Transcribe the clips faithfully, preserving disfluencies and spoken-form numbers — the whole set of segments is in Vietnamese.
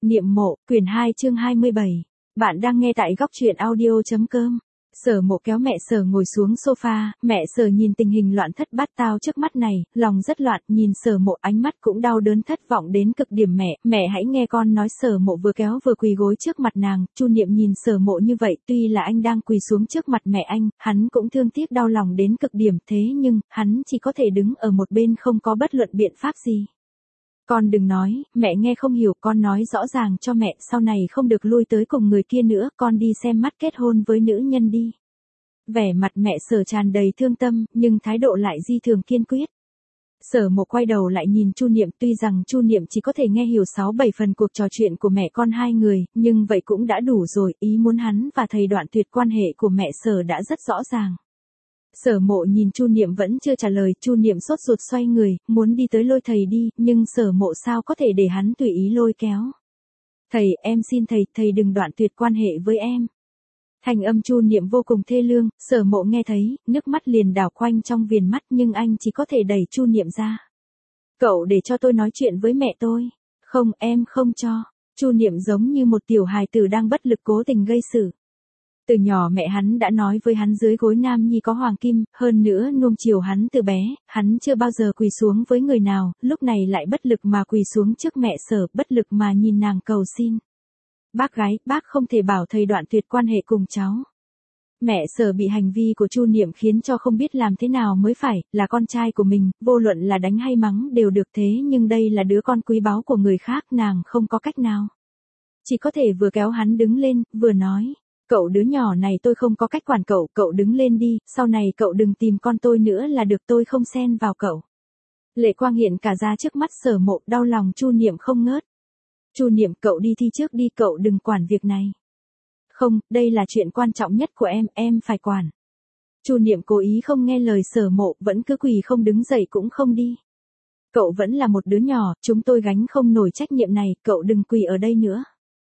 Niệm mộ, quyển hai chương hai mươi bảy. Bạn đang nghe tại góc truyện audio chấm com. Sở Mộ kéo mẹ Sở ngồi xuống sofa, mẹ Sở nhìn tình hình loạn thất bát tao trước mắt này, lòng rất loạn, nhìn Sở Mộ ánh mắt cũng đau đớn thất vọng đến cực điểm. Mẹ, mẹ hãy nghe con nói. Sở Mộ vừa kéo vừa quỳ gối trước mặt nàng. Chu Niệm nhìn Sở Mộ như vậy, tuy là anh đang quỳ xuống trước mặt mẹ anh, hắn cũng thương tiếc đau lòng đến cực điểm, thế nhưng, hắn chỉ có thể đứng ở một bên không có bất luận biện pháp gì. Con đừng nói, mẹ nghe không hiểu, con nói rõ ràng cho mẹ, sau này không được lui tới cùng người kia nữa, con đi xem mắt kết hôn với nữ nhân đi. Vẻ mặt mẹ Sở tràn đầy thương tâm, nhưng thái độ lại di thường kiên quyết. Sở Mộ quay đầu lại nhìn Chu Niệm, tuy rằng Chu Niệm chỉ có thể nghe hiểu sáu bảy phần cuộc trò chuyện của mẹ con hai người, nhưng vậy cũng đã đủ rồi, ý muốn hắn và thầy đoạn tuyệt quan hệ của mẹ Sở đã rất rõ ràng. Sở Mộ nhìn Chu Niệm vẫn chưa trả lời, Chu Niệm sốt ruột xoay người, muốn đi tới lôi thầy đi, nhưng Sở Mộ sao có thể để hắn tùy ý lôi kéo. Thầy, em xin thầy, thầy đừng đoạn tuyệt quan hệ với em. Thanh âm Chu Niệm vô cùng thê lương, Sở Mộ nghe thấy, nước mắt liền đảo quanh trong viền mắt, nhưng anh chỉ có thể đẩy Chu Niệm ra. Cậu để cho tôi nói chuyện với mẹ tôi. Không, em không cho. Chu Niệm giống như một tiểu hài tử đang bất lực cố tình gây sự. Từ nhỏ mẹ hắn đã nói với hắn dưới gối nam nhi có hoàng kim, hơn nữa nuông chiều hắn từ bé, hắn chưa bao giờ quỳ xuống với người nào, lúc này lại bất lực mà quỳ xuống trước mẹ Sở, bất lực mà nhìn nàng cầu xin. Bác gái, bác không thể bảo thầy đoạn tuyệt quan hệ cùng cháu. Mẹ Sở bị hành vi của Chu Niệm khiến cho không biết làm thế nào mới phải, là con trai của mình, vô luận là đánh hay mắng đều được, thế nhưng đây là đứa con quý báu của người khác, nàng không có cách nào. Chỉ có thể vừa kéo hắn đứng lên, vừa nói. Cậu đứa nhỏ này tôi không có cách quản cậu, cậu đứng lên đi, sau này cậu đừng tìm con tôi nữa là được, tôi không xen vào cậu. Lệ quang hiện cả ra trước mắt Sở Mộ, đau lòng Chu Niệm không ngớt. Chu Niệm, cậu đi thi trước đi, cậu đừng quản việc này. Không, đây là chuyện quan trọng nhất của em, em phải quản. Chu Niệm cố ý không nghe lời Sở Mộ, vẫn cứ quỳ không đứng dậy cũng không đi. Cậu vẫn là một đứa nhỏ, chúng tôi gánh không nổi trách nhiệm này, cậu đừng quỳ ở đây nữa.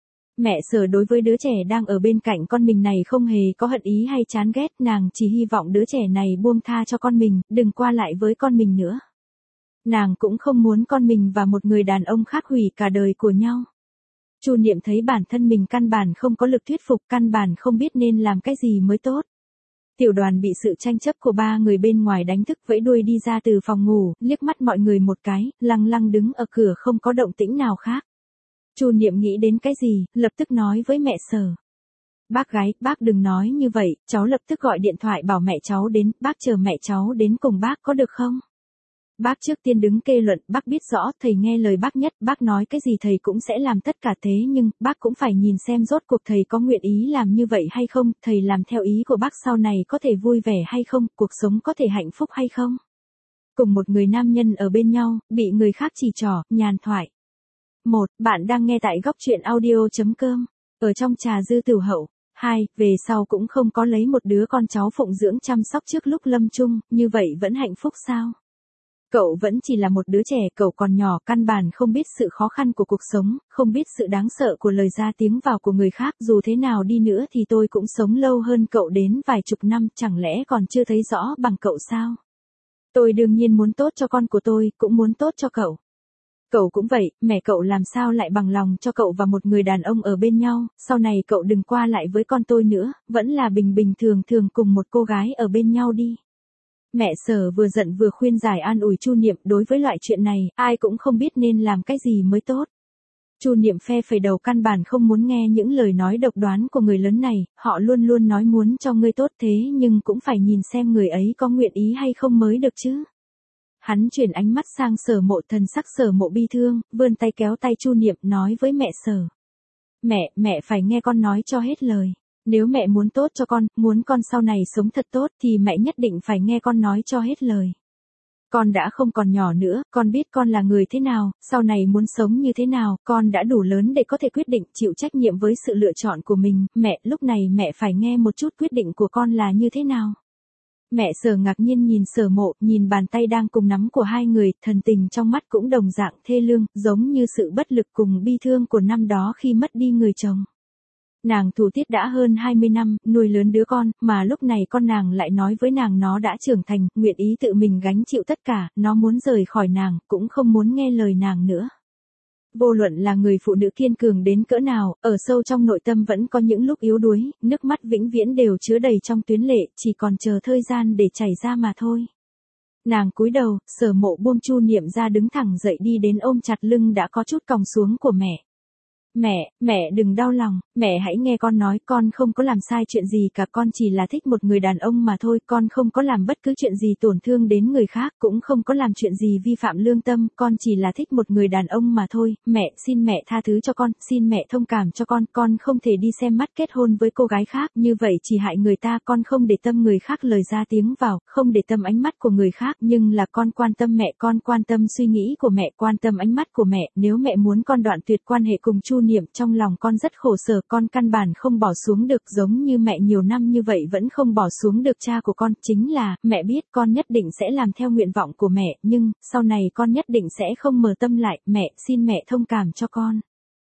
Mẹ Sở đối với đứa trẻ đang ở bên cạnh con mình này không hề có hận ý hay chán ghét, nàng chỉ hy vọng đứa trẻ này buông tha cho con mình, đừng qua lại với con mình nữa. Nàng cũng không muốn con mình và một người đàn ông khác hủy cả đời của nhau. Chu Niệm thấy bản thân mình căn bản không có lực thuyết phục, căn bản không biết nên làm cái gì mới tốt. Tiểu Đoàn bị sự tranh chấp của ba người bên ngoài đánh thức, vẫy đuôi đi ra từ phòng ngủ, liếc mắt mọi người một cái, lăng lăng đứng ở cửa không có động tĩnh nào khác. Chu Niệm nghĩ đến cái gì, lập tức nói với mẹ Sở. Bác gái, bác đừng nói như vậy, cháu lập tức gọi điện thoại bảo mẹ cháu đến, bác chờ mẹ cháu đến cùng bác có được không? Bác trước tiên đứng kê luận, bác biết rõ, thầy nghe lời bác nhất, bác nói cái gì thầy cũng sẽ làm tất cả, thế nhưng, bác cũng phải nhìn xem rốt cuộc thầy có nguyện ý làm như vậy hay không, thầy làm theo ý của bác sau này có thể vui vẻ hay không, cuộc sống có thể hạnh phúc hay không? Cùng một người nam nhân ở bên nhau, bị người khác chỉ trỏ, nhàn thoại. một. Bạn đang nghe tại góc truyện audio chấm com. Ở trong trà dư tửu hậu. hai. Về sau cũng không có lấy một đứa con cháu phụng dưỡng chăm sóc trước lúc lâm chung, như vậy vẫn hạnh phúc sao? Cậu vẫn chỉ là một đứa trẻ, cậu còn nhỏ, căn bản không biết sự khó khăn của cuộc sống, không biết sự đáng sợ của lời ra tiếng vào của người khác, dù thế nào đi nữa thì tôi cũng sống lâu hơn cậu đến vài chục năm, chẳng lẽ còn chưa thấy rõ bằng cậu sao? Tôi đương nhiên muốn tốt cho con của tôi, cũng muốn tốt cho cậu. Cậu cũng vậy, mẹ cậu làm sao lại bằng lòng cho cậu và một người đàn ông ở bên nhau, sau này cậu đừng qua lại với con tôi nữa, vẫn là bình bình thường thường cùng một cô gái ở bên nhau đi. Mẹ Sở vừa giận vừa khuyên giải an ủi Chu Niệm, đối với loại chuyện này, ai cũng không biết nên làm cái gì mới tốt. Chu Niệm phe phẩy đầu, căn bản không muốn nghe những lời nói độc đoán của người lớn này, họ luôn luôn nói muốn cho ngươi tốt, thế nhưng cũng phải nhìn xem người ấy có nguyện ý hay không mới được chứ. Hắn chuyển ánh mắt sang Sở Mộ, thần sắc Sở Mộ bi thương, vươn tay kéo tay Chu Niệm, nói với mẹ Sở. Mẹ, mẹ phải nghe con nói cho hết lời. Nếu mẹ muốn tốt cho con, muốn con sau này sống thật tốt thì mẹ nhất định phải nghe con nói cho hết lời. Con đã không còn nhỏ nữa, con biết con là người thế nào, sau này muốn sống như thế nào, con đã đủ lớn để có thể quyết định, chịu trách nhiệm với sự lựa chọn của mình. Mẹ, lúc này mẹ phải nghe một chút quyết định của con là như thế nào. Mẹ Sở ngạc nhiên nhìn Sở Mộ, nhìn bàn tay đang cùng nắm của hai người, thần tình trong mắt cũng đồng dạng thê lương, giống như sự bất lực cùng bi thương của năm đó khi mất đi người chồng. Nàng thủ tiết đã hơn hai mươi năm, nuôi lớn đứa con, mà lúc này con nàng lại nói với nàng nó đã trưởng thành, nguyện ý tự mình gánh chịu tất cả, nó muốn rời khỏi nàng, cũng không muốn nghe lời nàng nữa. Vô luận là người phụ nữ kiên cường đến cỡ nào, ở sâu trong nội tâm vẫn có những lúc yếu đuối, nước mắt vĩnh viễn đều chứa đầy trong tuyến lệ, chỉ còn chờ thời gian để chảy ra mà thôi. Nàng cúi đầu, Sở Mộ buông Chu Niệm ra đứng thẳng dậy đi đến ôm chặt lưng đã có chút còng xuống của mẹ. Mẹ, mẹ đừng đau lòng, mẹ hãy nghe con nói, con không có làm sai chuyện gì cả, con chỉ là thích một người đàn ông mà thôi, con không có làm bất cứ chuyện gì tổn thương đến người khác, cũng không có làm chuyện gì vi phạm lương tâm, con chỉ là thích một người đàn ông mà thôi, mẹ, xin mẹ tha thứ cho con, xin mẹ thông cảm cho con, con không thể đi xem mắt kết hôn với cô gái khác, như vậy chỉ hại người ta, con không để tâm người khác lời ra tiếng vào, không để tâm ánh mắt của người khác, nhưng là con quan tâm mẹ, con quan tâm suy nghĩ của mẹ, quan tâm ánh mắt của mẹ, nếu mẹ muốn con đoạn tuyệt quan hệ cùng Chu Niệm, trong lòng con rất khổ sở, con căn bản không bỏ xuống được, giống như mẹ nhiều năm như vậy vẫn không bỏ xuống được cha của con, chính là, mẹ biết con nhất định sẽ làm theo nguyện vọng của mẹ, nhưng, sau này con nhất định sẽ không mở tâm lại, mẹ, xin mẹ thông cảm cho con.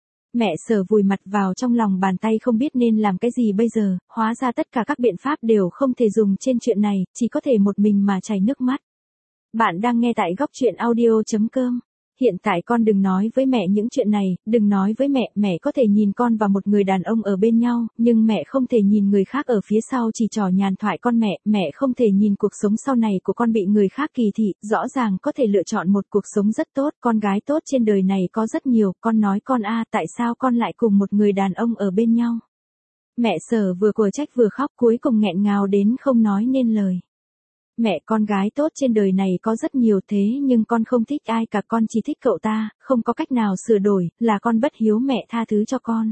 Mẹ Sở vùi mặt vào trong lòng bàn tay không biết nên làm cái gì bây giờ, hóa ra tất cả các biện pháp đều không thể dùng trên chuyện này, chỉ có thể một mình mà chảy nước mắt. Bạn đang nghe tại góc truyện audio chấm com. Hiện tại con đừng nói với mẹ những chuyện này, đừng nói với mẹ, mẹ có thể nhìn con và một người đàn ông ở bên nhau, nhưng mẹ không thể nhìn người khác ở phía sau chỉ trò nhàn thoại con mẹ, mẹ không thể nhìn cuộc sống sau này của con bị người khác kỳ thị, rõ ràng có thể lựa chọn một cuộc sống rất tốt, con gái tốt trên đời này có rất nhiều, con nói con a, tại sao con lại cùng một người đàn ông ở bên nhau. Mẹ Sở vừa của trách vừa khóc, cuối cùng nghẹn ngào đến không nói nên lời. Mẹ, con gái tốt trên đời này có rất nhiều thế nhưng con không thích ai cả, con chỉ thích cậu ta, không có cách nào sửa đổi, là con bất hiếu, mẹ tha thứ cho con.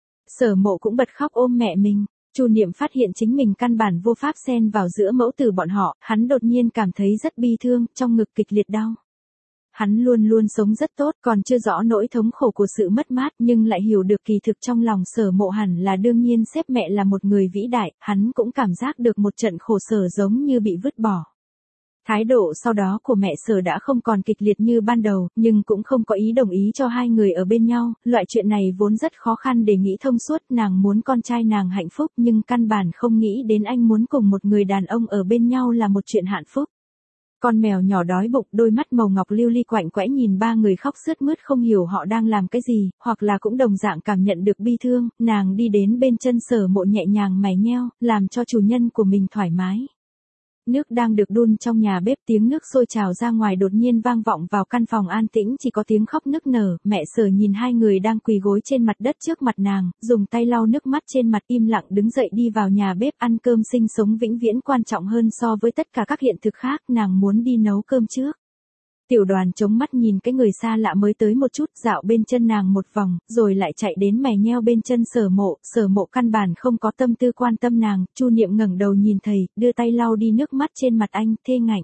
Sở Mộ cũng bật khóc ôm mẹ mình. Chu Niệm phát hiện chính mình căn bản vô pháp xen vào giữa mẫu tử bọn họ, hắn đột nhiên cảm thấy rất bi thương, trong ngực kịch liệt đau. Hắn luôn luôn sống rất tốt, còn chưa rõ nỗi thống khổ của sự mất mát, nhưng lại hiểu được kỳ thực trong lòng Sở Mộ hẳn là đương nhiên xếp mẹ là một người vĩ đại, hắn cũng cảm giác được một trận khổ sở giống như bị vứt bỏ. Thái độ sau đó của mẹ Sở đã không còn kịch liệt như ban đầu, nhưng cũng không có ý đồng ý cho hai người ở bên nhau, loại chuyện này vốn rất khó khăn để nghĩ thông suốt, nàng muốn con trai nàng hạnh phúc nhưng căn bản không nghĩ đến anh muốn cùng một người đàn ông ở bên nhau là một chuyện hạnh phúc. Con mèo nhỏ đói bụng, đôi mắt màu ngọc lưu ly quạnh quẽ nhìn ba người khóc sướt mướt không hiểu họ đang làm cái gì, hoặc là cũng đồng dạng cảm nhận được bi thương, nàng đi đến bên chân Sở Mộ nhẹ nhàng mày nheo, làm cho chủ nhân của mình thoải mái. Nước đang được đun trong nhà bếp, tiếng nước sôi trào ra ngoài đột nhiên vang vọng vào căn phòng an tĩnh chỉ có tiếng khóc nức nở, mẹ Sở nhìn hai người đang quỳ gối trên mặt đất trước mặt nàng, dùng tay lau nước mắt trên mặt im lặng đứng dậy đi vào nhà bếp ăn cơm, sinh sống vĩnh viễn quan trọng hơn so với tất cả các hiện thực khác, nàng muốn đi nấu cơm trước. Tiểu Đoàn chống mắt nhìn cái người xa lạ mới tới một chút, dạo bên chân nàng một vòng, rồi lại chạy đến mày nheo bên chân Sở Mộ, Sở Mộ căn bản không có tâm tư quan tâm nàng, Chu Niệm ngẩng đầu nhìn thầy, đưa tay lau đi nước mắt trên mặt anh, thê ngạnh.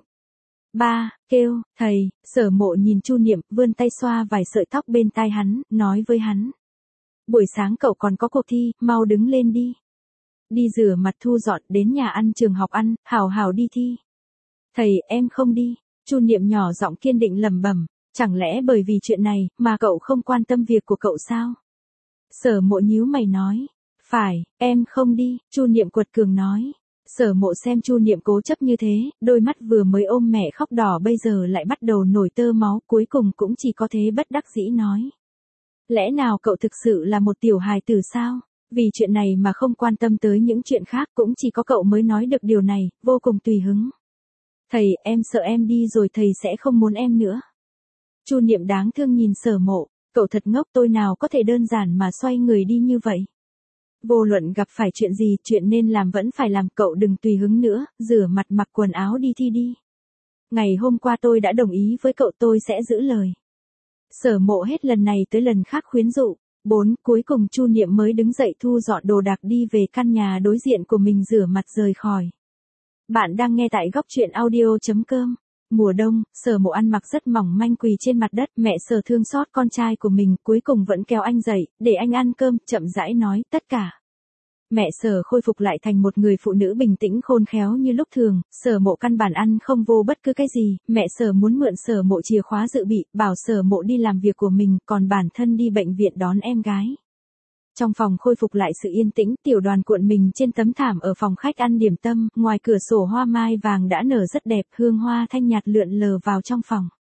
Ba, kêu, thầy, Sở Mộ nhìn Chu Niệm, vươn tay xoa vài sợi tóc bên tai hắn, nói với hắn. Buổi sáng cậu còn có cuộc thi, mau đứng lên đi. Đi rửa mặt thu dọn, đến nhà ăn trường học ăn, hào hào đi thi. Thầy, em không đi. Chu Niệm nhỏ giọng kiên định lẩm bẩm, chẳng lẽ bởi vì chuyện này mà cậu không quan tâm việc của cậu sao? Sở Mộ nhíu mày nói, phải, em không đi, Chu Niệm quật cường nói. Sở Mộ xem Chu Niệm cố chấp như thế, đôi mắt vừa mới ôm mẹ khóc đỏ bây giờ lại bắt đầu nổi tơ máu, cuối cùng cũng chỉ có thế bất đắc dĩ nói. Lẽ nào cậu thực sự là một tiểu hài tử sao? Vì chuyện này mà không quan tâm tới những chuyện khác, cũng chỉ có cậu mới nói được điều này, vô cùng tùy hứng. Thầy, em sợ em đi rồi thầy sẽ không muốn em nữa. Chu Niệm đáng thương nhìn Sở Mộ, cậu thật ngốc, tôi nào có thể đơn giản mà xoay người đi như vậy. Vô luận gặp phải chuyện gì, chuyện nên làm vẫn phải làm, cậu đừng tùy hứng nữa, rửa mặt mặc quần áo đi thi đi. Ngày hôm qua tôi đã đồng ý với cậu, tôi sẽ giữ lời. Sở Mộ hết lần này tới lần khác khuyến dụ. Bốn, cuối cùng Chu Niệm mới đứng dậy thu dọn đồ đạc đi về căn nhà đối diện của mình rửa mặt rời khỏi. Bạn đang nghe tại góc truyện audio chấm com. Mùa đông, Sở Mộ ăn mặc rất mỏng manh quỳ trên mặt đất, mẹ Sở thương xót con trai của mình, cuối cùng vẫn kéo anh dậy, để anh ăn cơm, chậm rãi nói, tất cả. Mẹ Sở khôi phục lại thành một người phụ nữ bình tĩnh khôn khéo như lúc thường, Sở Mộ căn bản ăn không vô bất cứ cái gì, mẹ Sở muốn mượn Sở Mộ chìa khóa dự bị, bảo Sở Mộ đi làm việc của mình, còn bản thân đi bệnh viện đón em gái. Trong phòng khôi phục lại sự yên tĩnh, Tiểu Đoàn cuộn mình trên tấm thảm ở phòng khách ăn điểm tâm, ngoài cửa sổ hoa mai vàng đã nở rất đẹp, hương hoa thanh nhạt lượn lờ vào trong phòng.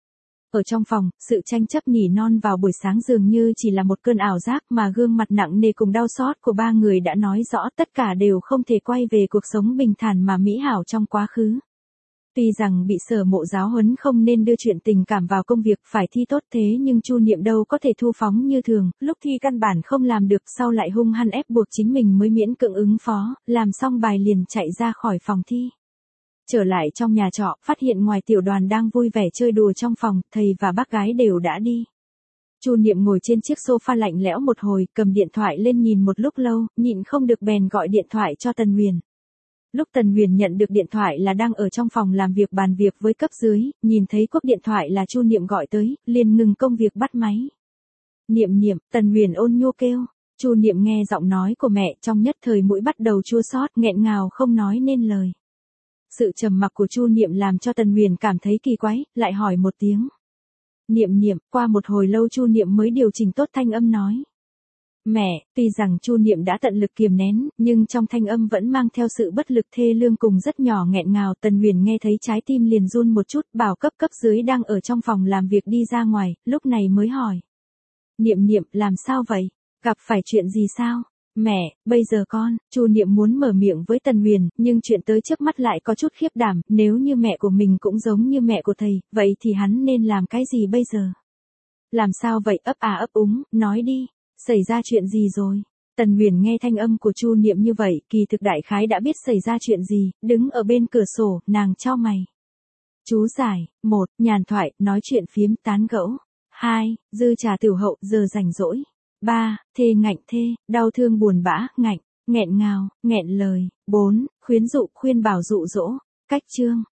Ở trong phòng, sự tranh chấp nỉ non vào buổi sáng dường như chỉ là một cơn ảo giác mà gương mặt nặng nề cùng đau xót của ba người đã nói rõ tất cả đều không thể quay về cuộc sống bình thản mà mỹ hảo trong quá khứ. Tuy rằng bị Sở Mộ giáo huấn không nên đưa chuyện tình cảm vào công việc phải thi tốt thế nhưng Chu Niệm đâu có thể thu phóng như thường, lúc thi căn bản không làm được sau lại hung hăng ép buộc chính mình mới miễn cưỡng ứng phó, làm xong bài liền chạy ra khỏi phòng thi. Trở lại trong nhà trọ, phát hiện ngoài tiểu đoàn đang vui vẻ chơi đùa trong phòng, thầy và bác gái đều đã đi. Chu Niệm ngồi trên chiếc sofa lạnh lẽo một hồi, cầm điện thoại lên nhìn một lúc lâu, nhịn không được bèn gọi điện thoại cho Tần Huyền. Lúc Tần Huyền nhận được điện thoại là đang ở trong phòng làm việc bàn việc với cấp dưới, nhìn thấy cúp điện thoại là Chu Niệm gọi tới, liền ngừng công việc bắt máy. Niệm Niệm, Tần Huyền ôn nhu kêu. Chu Niệm nghe giọng nói của mẹ trong nhất thời mũi bắt đầu chua xót, nghẹn ngào không nói nên lời. Sự trầm mặc của Chu Niệm làm cho Tần Huyền cảm thấy kỳ quái, lại hỏi một tiếng. Niệm Niệm, qua một hồi lâu Chu Niệm mới điều chỉnh tốt thanh âm nói. Mẹ, tuy rằng Chu Niệm đã tận lực kiềm nén, nhưng trong thanh âm vẫn mang theo sự bất lực thê lương cùng rất nhỏ nghẹn ngào. Tần Huyền nghe thấy trái tim liền run một chút, bảo cấp cấp dưới đang ở trong phòng làm việc đi ra ngoài, lúc này mới hỏi. Niệm Niệm, làm sao vậy? Gặp phải chuyện gì sao? Mẹ, bây giờ con, Chu Niệm muốn mở miệng với Tần Huyền, nhưng chuyện tới trước mắt lại có chút khiếp đảm, nếu như mẹ của mình cũng giống như mẹ của thầy, vậy thì hắn nên làm cái gì bây giờ? Làm sao vậy? Ấp à ấp úng, nói đi, xảy ra chuyện gì rồi? Tần Huyền nghe thanh âm của Chu Niệm như vậy, kỳ thực đại khái đã biết xảy ra chuyện gì, đứng ở bên cửa sổ, nàng chau mày. Chú giải, một, nhàn thoại, nói chuyện phiếm, tán gẫu. Hai, dư trà tiểu hậu, giờ rảnh rỗi. Ba, thê ngạnh thê, đau thương buồn bã, ngạnh, nghẹn ngào, nghẹn lời. Bốn, khuyến dụ, khuyên bảo dụ dỗ. Cách chương.